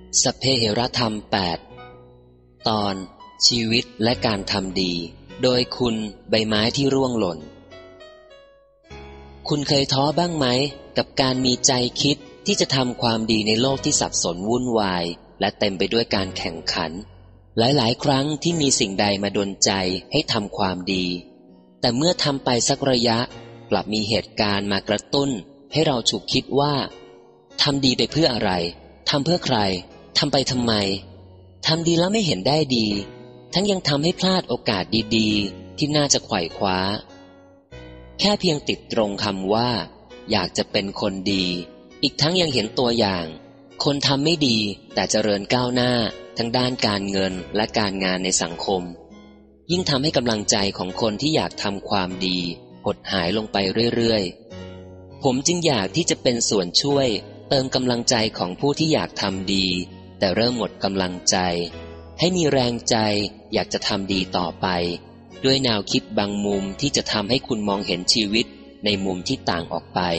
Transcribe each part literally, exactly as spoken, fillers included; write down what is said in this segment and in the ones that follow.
สัพเพเหระธรรมแปดตอนชีวิตและการทำดีโดยคุณใบไม้ที่ร่วงหล่นคุณเคยท้อบ้างไหมกับการมีใจคิดที่จะทำความดีในโลกที่สับสนวุ่นวายและเต็มไปด้วยการแข่งขันหลายๆครั้งที่มีสิ่งใดมาดลใจให้ทำความดีแต่เมื่อทำไปสักระยะกลับมีเหตุการณ์มากระตุ้นให้เราฉุกคิดว่าทำดีไปเพื่ออะไรทำเพื่อใครทำไปทำไมทำดีแล้วไม่เห็นได้ดีทั้งยังทำให้พลาดโอกาสดีๆที่น่าจะไขว่คว้าแค่เพียงติดตรงคำว่าอยากจะเป็นคนดีอีกทั้งยังเห็นตัวอย่างคนทำไม่ดีแต่เจริญก้าวหน้าทั้งด้านการเงินและการงานในสังคมยิ่งทำให้กำลังใจของคนที่อยากทำความดีหดหายลงไปเรื่อยๆผมจึงอยากที่จะเป็นส่วนช่วยเติมกำลังใจของผู้ที่อยากทำดีแต่เริ่มหมดกำลังใจให้มีแรงใจอยากจะทำดีต่อไปด้วยแนวคิดบางมุมที่จะทำให้คุณมองเห็นชีวิตในมุมที่ต่างออกไป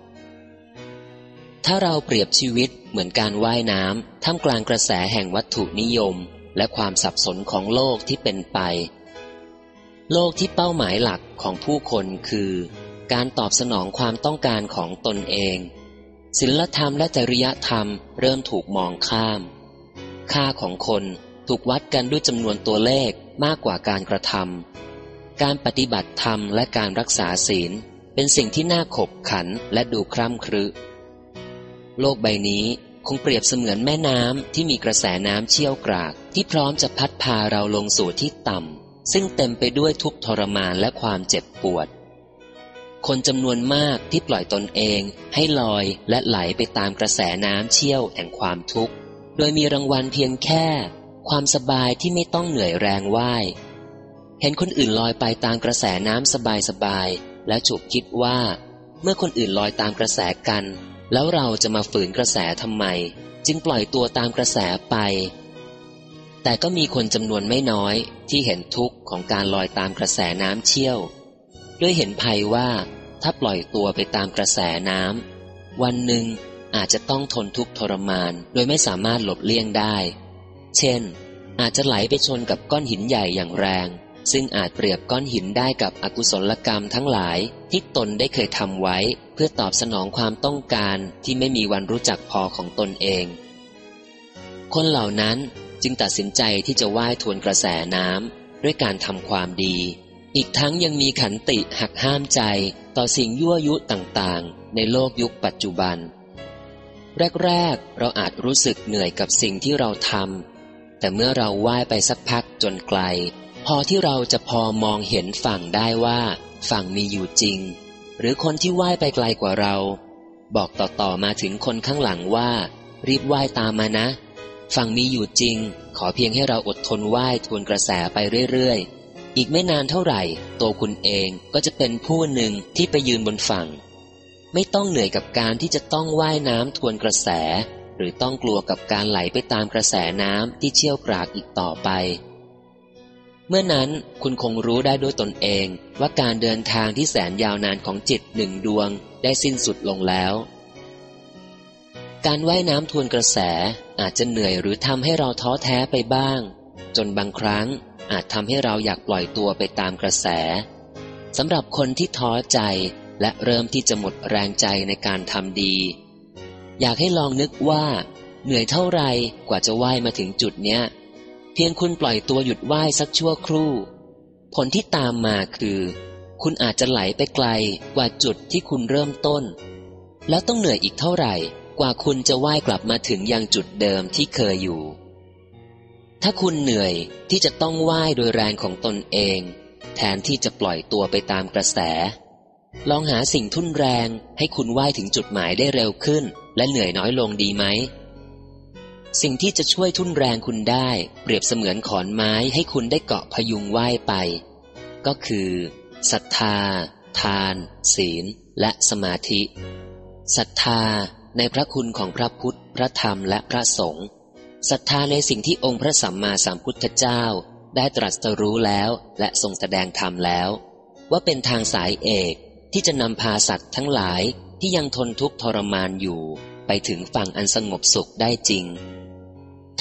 ถ้าเราเปรียบชีวิตเหมือนการว่ายน้ำท่ามกลางกระแสแห่งวัตถุนิยมและความสับสนของโลกที่เป็นไปโลกที่เป้าหมายหลักของผู้คนคือการตอบสนองความต้องการของตนเองศีลธรรมและจริยธรรมเริ่มถูกมองข้ามค่าของคนถูกวัดกันด้วยจำนวนตัวเลขมากกว่าการกระทำการปฏิบัติธรรมและการรักษาศีลเป็นสิ่งที่น่าขบขันและดูคร่ำครึโลกใบนี้คงเปรียบเสมือนแม่น้ำที่มีกระแสน้ำเชี่ยวกรากที่พร้อมจะพัดพาเราลงสู่ที่ต่ำซึ่งเต็มไปด้วยทุกข์ทรมานและความเจ็บปวดคนจำนวนมากที่ปล่อยตนเองให้ลอยและไหลไปตามกระแสน้ำเชี่ยวแห่งความทุกข์โดยมีรางวัลเพียงแค่ความสบายที่ไม่ต้องเหนื่อยแรงว่ายเห็นคนอื่นลอยไปตามกระแสน้ำสบายๆแล้วฉุกคิดว่าเมื่อคนอื่นลอยตามกระแสกันแล้วเราจะมาฝืนกระแสทำไมจึงปล่อยตัวตามกระแสไปแต่ก็มีคนจำนวนไม่น้อยที่เห็นทุกข์ของการลอยตามกระแสน้ำเชี่ยวด้วยเห็นภัยว่าถ้าปล่อยตัวไปตามกระแสน้ำวันหนึ่งอาจจะต้องทนทุกข์ทรมานโดยไม่สามารถหลบเลี่ยงได้เช่นอาจจะไหลไปชนกับก้อนหินใหญ่อย่างแรงซึ่งอาจเปรียบก้อนหินได้กับอกุศลกรรมทั้งหลายที่ตนได้เคยทำไว้เพื่อตอบสนองความต้องการที่ไม่มีวันรู้จักพอของตนเองคนเหล่านั้นจึงตัดสินใจที่จะว่ายทวนกระแสน้ำด้วยการทำความดีอีกทั้งยังมีขันติหักห้ามใจต่อสิ่งยั่วยุต่างๆในโลกยุคปัจจุบันแรกๆเราอาจรู้สึกเหนื่อยกับสิ่งที่เราทำแต่เมื่อเราว่ายไปสักพักจนไกลพอที่เราจะพอมองเห็นฝั่งได้ว่าฝั่งมีอยู่จริงหรือคนที่ว่ายไปไกลกว่าเราบอกต่อๆมาถึงคนข้างหลังว่ารีบว่ายตามมานะฝั่งมีอยู่จริงขอเพียงให้เราอดทนว่ายทวนกระแสไปเรื่อยๆอีกไม่นานเท่าไหร่ตัวคุณเองก็จะเป็นผู้หนึ่งที่ไปยืนบนฝั่งไม่ต้องเหนื่อยกับการที่จะต้องว่ายน้ำทวนกระแสหรือต้องกลัวกับการไหลไปตามกระแสน้ำที่เชี่ยวกรากอีกต่อไปเมื่อนั้นคุณคงรู้ได้ด้วยตนเองว่าการเดินทางที่แสนยาวนานของจิตหนึ่งดวงได้สิ้นสุดลงแล้วการว่ายน้ำทวนกระแสอาจจะเหนื่อยหรือทำให้เราท้อแท้ไปบ้างจนบางครั้งอาจทำให้เราอยากปล่อยตัวไปตามกระแสสำหรับคนที่ท้อใจและเริ่มที่จะหมดแรงใจในการทำดีอยากให้ลองนึกว่าเหนื่อยเท่าไรกว่าจะว่ายมาถึงจุดเนี้ยเพียงคุณปล่อยตัวหยุดว่ายสักชั่วครู่ผลที่ตามมาคือคุณอาจจะไหลไปไกลกว่าจุดที่คุณเริ่มต้นแล้วต้องเหนื่อยอีกเท่าไหร่กว่าคุณจะว่ายกลับมาถึงยังจุดเดิมที่เคยอยู่ถ้าคุณเหนื่อยที่จะต้องว่ายโดยแรงของตนเองแทนที่จะปล่อยตัวไปตามกระแสลองหาสิ่งทุ่นแรงให้คุณว่ายถึงจุดหมายได้เร็วขึ้นและเหนื่อยน้อยลงดีไหมสิ่งที่จะช่วยทุ่นแรงคุณได้เปรียบเสมือนขอนไม้ให้คุณได้เกาะพยุงว่ายไปก็คือศรัทธาทานศีลและสมาธิศรัทธาในพระคุณของพระพุทธพระธรรมและพระสงฆ์ศรัทธาในสิ่งที่องค์พระสัมมาสัมพุทธเจ้าได้ตรัสรู้แล้วและทรงแสดงธรรมแล้วว่าเป็นทางสายเอกที่จะนำพาสัตว์ทั้งหลายที่ยังทนทุกข์ทรมานอยู่ไปถึงฝั่งอันสงบสุขได้จริง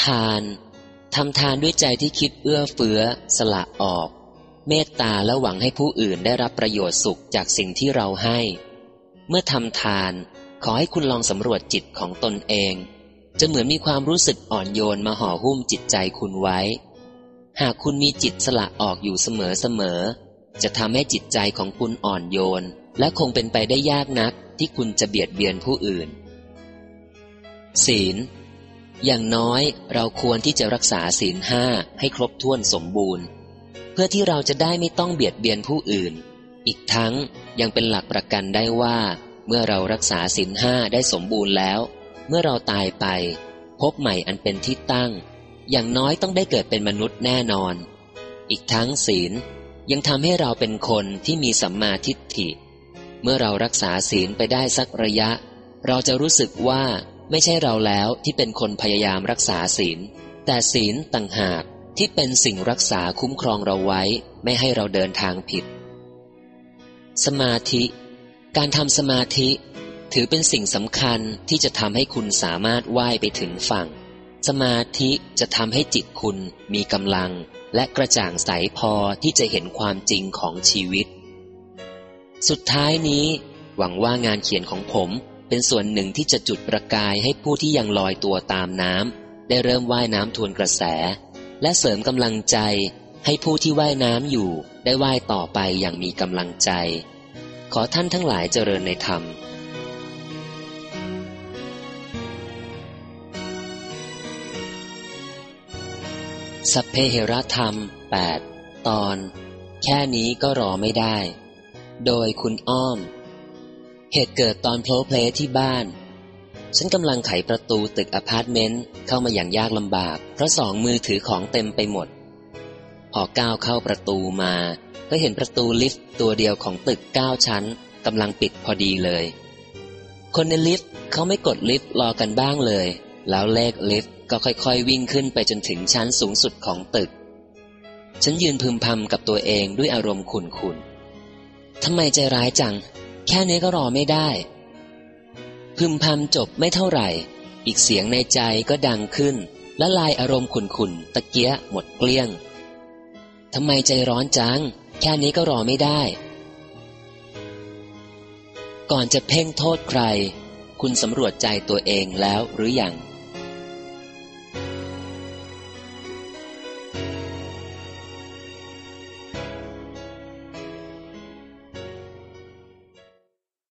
ำทานทำทานด้วยใจที่คิดเอื้อเฟื้อสละออกเมตตาและหวังให้ผู้อื่นได้รับประโยชน์สุขจากสิ่งที่เราให้เมื่อทำทานขอให้คุณลองสำรวจจิตของตนเองจะเหมือนมีความรู้สึกอ่อนโยนมาห่อหุ้มจิตใจคุณไว้หากคุณมีจิตสละออกอยู่เสมอๆจะทำให้จิตใจของคุณอ่อนโยนและคงเป็นไปได้ยากนักที่คุณจะเบียดเบียนผู้อื่นศีลอย่างน้อยเราควรที่จะรักษาศีลห้าให้ครบถ้วนสมบูรณ์เพื่อที่เราจะได้ไม่ต้องเบียดเบียนผู้อื่นอีกทั้งยังเป็นหลักประกันได้ว่าเมื่อเรารักษาศีลห้าได้สมบูรณ์แล้วเมื่อเราตายไปภพใหม่อันเป็นที่ตั้งอย่างน้อยต้องได้เกิดเป็นมนุษย์แน่นอนอีกทั้งศีลยังทำให้เราเป็นคนที่มีสัมมาทิฏฐิเมื่อเรารักษาศีลไปได้สักระยะเราจะรู้สึกว่าไม่ใช่เราแล้วที่เป็นคนพยายามรักษาศีลแต่ศีลต่างหากที่เป็นสิ่งรักษาคุ้มครองเราไว้ไม่ให้เราเดินทางผิดสมาธิการทำสมาธิถือเป็นสิ่งสำคัญที่จะทำให้คุณสามารถว่ายไปถึงฝั่งสมาธิจะทำให้จิตคุณมีกำลังและกระจ่างใสพอที่จะเห็นความจริงของชีวิตสุดท้ายนี้หวังว่างานเขียนของผมเป็นส่วนหนึ่งที่จะจุดประกายให้ผู้ที่ยังลอยตัวตามน้ำได้เริ่มว่ายน้ำทวนกระแสและเสริมกำลังใจให้ผู้ที่ว่ายน้ำอยู่ได้ว่ายต่อไปอย่างมีกำลังใจขอท่านทั้งหลายเจริญในธรรมสัพเพเหระธรรมแปดตอนแค่นี้ก็รอไม่ได้โดยคุณอ้อมเหตุเกิดตอนโพลเพลที่บ้านฉันกำลังไขประตูตึกอพาร์ตเมนต์เข้ามาอย่างยากลำบากเพราะสองมือถือของเต็มไปหมดพอก้าวเข้าประตูมาก็เห็นประตูลิฟต์ตัวเดียวของตึกเก้าชั้นกำลังปิดพอดีเลยคนในลิฟต์เขาไม่กดลิฟต์รอกันบ้างเลยแล้วเลขลิฟต์ก็ค่อยๆวิ่งขึ้นไปจนถึงชั้นสูงสุดของตึกฉันยืนพึมพำกับตัวเองด้วยอารมณ์ขุ่นๆทำไมใจร้ายจังแค่นี้ก็รอไม่ได้พึมพำจบไม่เท่าไหร่อีกเสียงในใจก็ดังขึ้นและลายอารมณ์ขุ่นๆตะเกียะหมดเกลี้ยงทำไมใจร้อนจังแค่นี้ก็รอไม่ได้ก่อนจะเพ่งโทษใครคุณสำรวจใจตัวเองแล้วหรือยัง